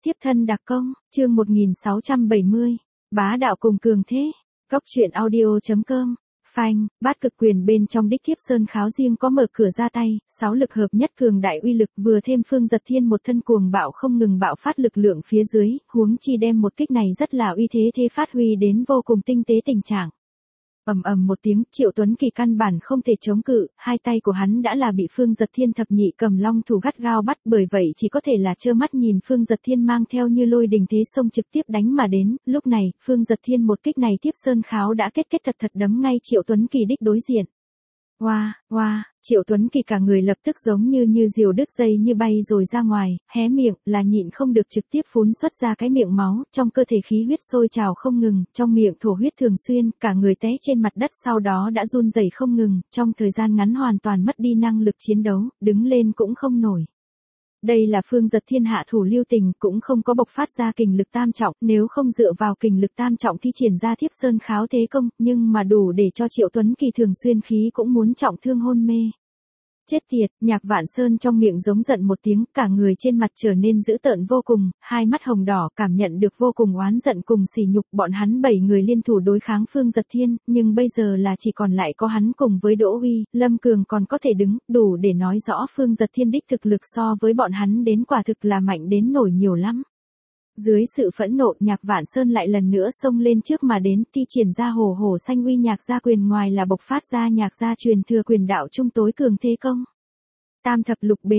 Tiếp thân đặc công, chương 1670, bá đạo cùng cường thế. Góc truyện audio.com. Phanh, bát cực quyền bên trong đích thiếp sơn kháo riêng có mở cửa ra tay, 6 lực hợp nhất cường đại uy lực vừa thêm Phương Giật Thiên một thân cuồng bạo không ngừng bạo phát lực lượng phía dưới, huống chi đem một kích này rất là uy thế phát huy đến vô cùng tinh tế tình trạng. Ầm ầm một tiếng, Triệu Tuấn Kỳ căn bản không thể chống cự, hai tay của hắn đã là bị Phương Giật Thiên thập nhị cầm long thủ gắt gao bắt, bởi vậy chỉ có thể là trơ mắt nhìn Phương Giật Thiên mang theo như lôi đình thế xông trực tiếp đánh mà đến. Lúc này, Phương Giật Thiên một kích này tiếp sơn kháo đã kết thật đấm ngay Triệu Tuấn Kỳ đích đối diện. Hoa, Triệu Tuấn Kỳ cả người lập tức giống như diều đứt dây như bay rồi ra ngoài, hé miệng là nhịn không được trực tiếp phún xuất ra cái miệng máu, trong cơ thể khí huyết sôi trào không ngừng, trong miệng thổ huyết thường xuyên, cả người té trên mặt đất sau đó đã run rẩy không ngừng, trong thời gian ngắn hoàn toàn mất đi năng lực chiến đấu, đứng lên cũng không nổi. Đây là Phương Giật Thiên hạ thủ lưu tình, cũng không có bộc phát ra kình lực tam trọng, nếu không dựa vào kình lực tam trọng thi triển ra thiếp sơn kháo thế công, nhưng mà đủ để cho Triệu Tuấn Kỳ thường xuyên khí cũng muốn trọng thương hôn mê. Chết tiệt, Nhạc Vạn Sơn trong miệng giống giận một tiếng, cả người trên mặt trở nên dữ tợn vô cùng, hai mắt hồng đỏ, cảm nhận được vô cùng oán giận cùng sỉ nhục, bọn hắn 7 người liên thủ đối kháng Phương Giật Thiên, nhưng bây giờ là chỉ còn lại có hắn cùng với Đỗ Uy, Lâm Cường còn có thể đứng, đủ để nói rõ Phương Giật Thiên đích thực lực so với bọn hắn đến quả thực là mạnh đến nổi nhiều lắm. Dưới sự phẫn nộ, Nhạc Vạn Sơn lại lần nữa xông lên trước mà đến, thi triển ra hổ hổ xanh uy nhạc gia quyền, ngoài là bộc phát ra nhạc gia truyền thừa quyền đạo trung tối cường thế công. Tam thập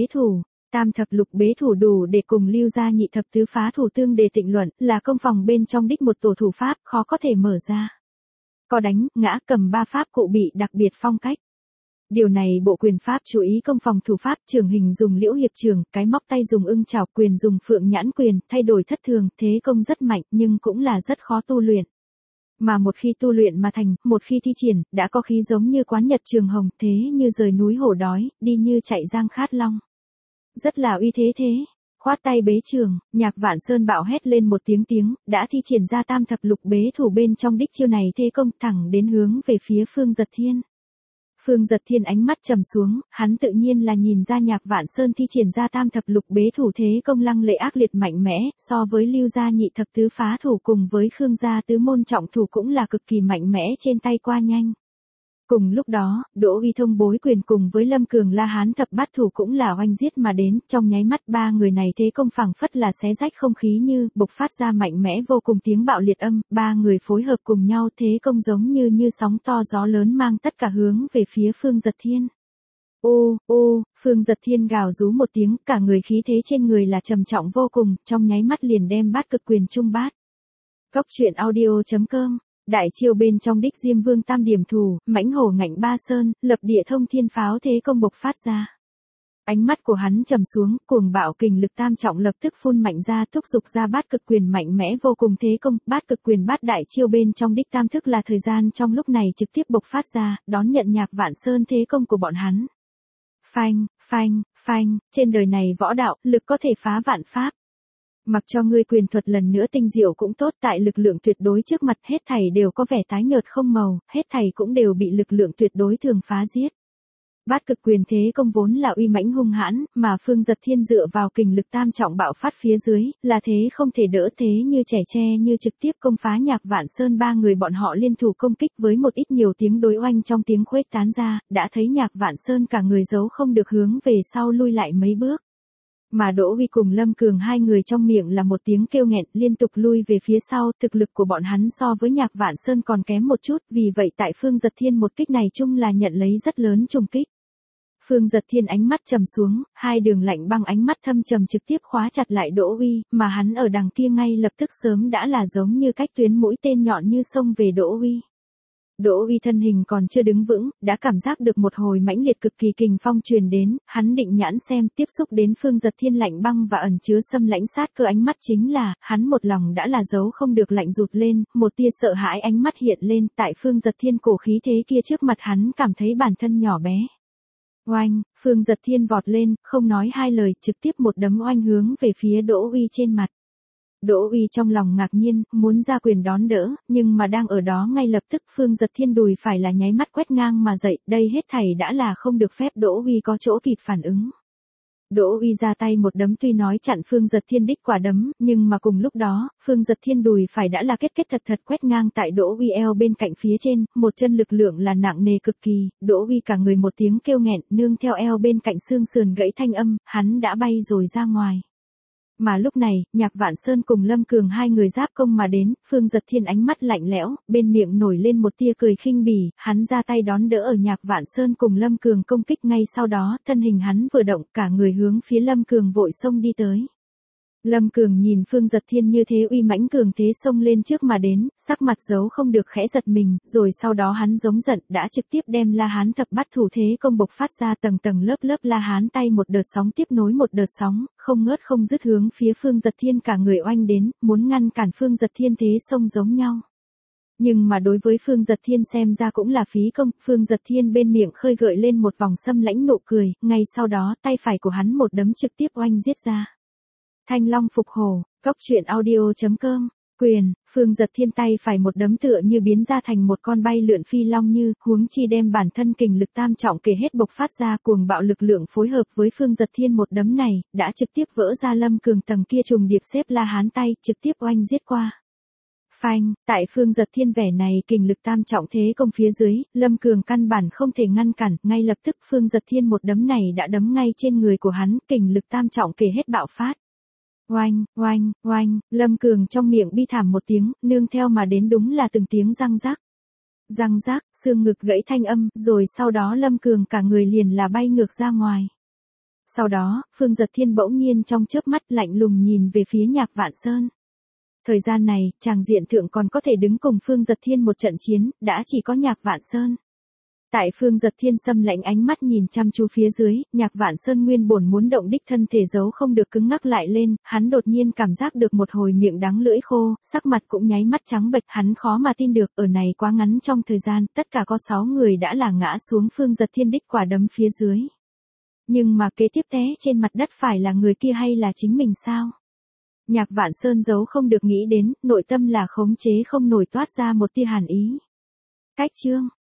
lục bế thủ đủ để cùng Lưu gia nhị thập tứ phá thủ tương đề tịnh luận, là công phòng bên trong đích một tổ thủ pháp, khó có thể mở ra. Có đánh, ngã, cầm ba pháp cụ bị đặc biệt phong cách. Điều này bộ quyền pháp chú ý công phòng thủ pháp, trường hình dùng liễu hiệp trường, cái móc tay dùng ưng chảo, quyền dùng phượng nhãn quyền, thay đổi thất thường, thế công rất mạnh nhưng cũng là rất khó tu luyện. Mà một khi tu luyện mà thành, một khi thi triển, đã có khí giống như quán nhật trường hồng, thế như rời núi hổ đói, đi như chạy giang khát long. Rất là uy thế. Khoát tay bế trường, Nhạc Vạn Sơn bạo hét lên một tiếng, đã thi triển ra tam thập lục bế thủ bên trong đích chiêu này thế công thẳng đến hướng về phía Phương Giật Thiên. Phương Giật Thiên ánh mắt trầm xuống, hắn tự nhiên là nhìn ra Nhạc Vạn Sơn thi triển ra tam thập lục bế thủ thế công lăng lệ ác liệt mạnh mẽ, so với Lưu gia nhị thập tứ phá thủ cùng với Khương gia tứ môn trọng thủ cũng là cực kỳ mạnh mẽ trên tay qua nhanh. Cùng lúc đó, Đỗ Uy thông bối quyền cùng với Lâm Cường La Hán thập bát thủ cũng là oanh giết mà đến, trong nháy mắt ba người này thế công phảng phất là xé rách không khí như, bộc phát ra mạnh mẽ vô cùng tiếng bạo liệt âm, ba người phối hợp cùng nhau thế công giống như sóng to gió lớn mang tất cả hướng về phía Phương Giật Thiên. Phương Giật Thiên gào rú một tiếng, cả người khí thế trên người là trầm trọng vô cùng, trong nháy mắt liền đem bát cực quyền trung bát. Góc truyện audio.com. Đại chiêu bên trong đích Diêm Vương tam điểm thủ, mãnh hổ ngạnh ba sơn, lập địa thông thiên pháo thế công bộc phát ra. Ánh mắt của hắn trầm xuống, cuồng bạo kình lực tam trọng lập tức phun mạnh ra, thúc giục ra bát cực quyền mạnh mẽ vô cùng thế công, bát cực quyền bát đại chiêu bên trong đích tam thức là thời gian trong lúc này trực tiếp bộc phát ra, đón nhận Nhạc Vạn Sơn thế công của bọn hắn. Phanh, trên đời này võ đạo, lực có thể phá vạn pháp. Mặc cho ngươi quyền thuật lần nữa tinh diệu cũng tốt, tại lực lượng tuyệt đối trước mặt hết thảy đều có vẻ tái nhợt không màu, hết thảy cũng đều bị lực lượng tuyệt đối thường phá giết. Bát cực quyền thế công vốn là uy mãnh hung hãn, mà Phương Giật Thiên dựa vào kình lực tam trọng bạo phát phía dưới, là thế không thể đỡ, thế như trẻ tre như trực tiếp công phá Nhạc Vạn Sơn. Ba người bọn họ liên thủ công kích với một ít nhiều tiếng đối oanh trong tiếng khuếch tán ra, đã thấy Nhạc Vạn Sơn cả người giấu không được hướng về sau lui lại mấy bước. Mà Đỗ Uy cùng Lâm Cường hai người trong miệng là một tiếng kêu nghẹn, liên tục lui về phía sau, thực lực của bọn hắn so với Nhạc Vạn Sơn còn kém một chút, vì vậy tại Phương Giật Thiên một kích này chung là nhận lấy rất lớn trùng kích. Phương Giật Thiên ánh mắt trầm xuống, hai đường lạnh băng ánh mắt thâm trầm trực tiếp khóa chặt lại Đỗ Uy, mà hắn ở đằng kia ngay lập tức sớm đã là giống như cách tuyến mũi tên nhọn như xông về Đỗ Uy. Đỗ Uy thân hình còn chưa đứng vững, đã cảm giác được một hồi mãnh liệt cực kỳ kình phong truyền đến, hắn định nhãn xem, tiếp xúc đến Phương Giật Thiên lạnh băng và ẩn chứa xâm lãnh sát cơ ánh mắt chính là, hắn một lòng đã là giấu không được lạnh rụt lên, một tia sợ hãi ánh mắt hiện lên, tại Phương Giật Thiên cổ khí thế kia trước mặt hắn cảm thấy bản thân nhỏ bé. Oanh, Phương Giật Thiên vọt lên, không nói hai lời, trực tiếp một đấm oanh hướng về phía Đỗ Uy trên mặt. Đỗ Uy trong lòng ngạc nhiên, muốn ra quyền đón đỡ, nhưng mà đang ở đó ngay lập tức Phương Giật Thiên đùi phải là nháy mắt quét ngang mà dậy, đây hết thảy đã là không được phép Đỗ Uy có chỗ kịp phản ứng. Đỗ Uy ra tay một đấm tuy nói chặn Phương Giật Thiên đích quả đấm, nhưng mà cùng lúc đó, Phương Giật Thiên đùi phải đã là kết thật quét ngang tại Đỗ Uy eo bên cạnh phía trên, một chân lực lượng là nặng nề cực kỳ, Đỗ Uy cả người một tiếng kêu nghẹn, nương theo eo bên cạnh xương sườn gãy thanh âm, hắn đã bay rồi ra ngoài. Mà lúc này, Nhạc Vạn Sơn cùng Lâm Cường hai người giáp công mà đến, Phương Giật Thiên ánh mắt lạnh lẽo, bên miệng nổi lên một tia cười khinh bỉ, hắn ra tay đón đỡ ở Nhạc Vạn Sơn cùng Lâm Cường công kích ngay sau đó, thân hình hắn vừa động cả người hướng phía Lâm Cường vội xông đi tới. Lâm Cường nhìn Phương Giật Thiên như thế uy mãnh cường thế xông lên trước mà đến, sắc mặt giấu không được khẽ giật mình, rồi sau đó hắn giống giận đã trực tiếp đem La Hán thập bát thủ thế công bộc phát ra tầng tầng lớp lớp La Hán tay một đợt sóng tiếp nối một đợt sóng, không ngớt không dứt hướng phía Phương Giật Thiên cả người oanh đến, muốn ngăn cản Phương Giật Thiên thế xông giống nhau. Nhưng mà đối với Phương Giật Thiên xem ra cũng là phí công, Phương Giật Thiên bên miệng khơi gợi lên một vòng xâm lãnh nụ cười, ngay sau đó tay phải của hắn một đấm trực tiếp oanh giết ra. Thanh Long phục hổ, Cốc Truyện Audio.com, quyền, Phương Giật Thiên tay phải một đấm tựa như biến ra thành một con bay lượn phi long như, huống chi đem bản thân kình lực tam trọng kể hết bộc phát ra cuồng bạo lực lượng phối hợp với Phương Giật Thiên một đấm này, đã trực tiếp vỡ ra Lâm Cường tầng kia trùng điệp xếp La Hán tay, trực tiếp oanh giết qua. Phanh, tại Phương Giật Thiên vẻ này kình lực tam trọng thế công phía dưới, Lâm Cường căn bản không thể ngăn cản, ngay lập tức Phương Giật Thiên một đấm này đã đấm ngay trên người của hắn, kình lực tam trọng kể hết bạo phát. Oanh, oanh, oanh, Lâm Cường trong miệng bi thảm một tiếng, nương theo mà đến đúng là từng tiếng răng rắc. Răng rắc, xương ngực gãy thanh âm, rồi sau đó Lâm Cường cả người liền là bay ngược ra ngoài. Sau đó, Phương Giật Thiên bỗng nhiên trong chớp mắt lạnh lùng nhìn về phía Nhạc Vạn Sơn. Thời gian này, chàng diện thượng còn có thể đứng cùng Phương Giật Thiên một trận chiến, đã chỉ có Nhạc Vạn Sơn. Tại Phương Giật Thiên xâm lạnh ánh mắt nhìn chăm chú phía dưới, Nhạc Vạn Sơn nguyên bổn muốn động đích thân thể giấu không được cứng ngắc lại lên, hắn đột nhiên cảm giác được một hồi miệng đắng lưỡi khô, sắc mặt cũng nháy mắt trắng bệch, hắn khó mà tin được, ở này quá ngắn trong thời gian, tất cả có 6 người đã là ngã xuống Phương Giật Thiên đích quả đấm phía dưới. Nhưng mà kế tiếp té trên mặt đất phải là người kia hay là chính mình sao? Nhạc Vạn Sơn giấu không được nghĩ đến, nội tâm là khống chế không nổi toát ra một tia hàn ý. Cách chương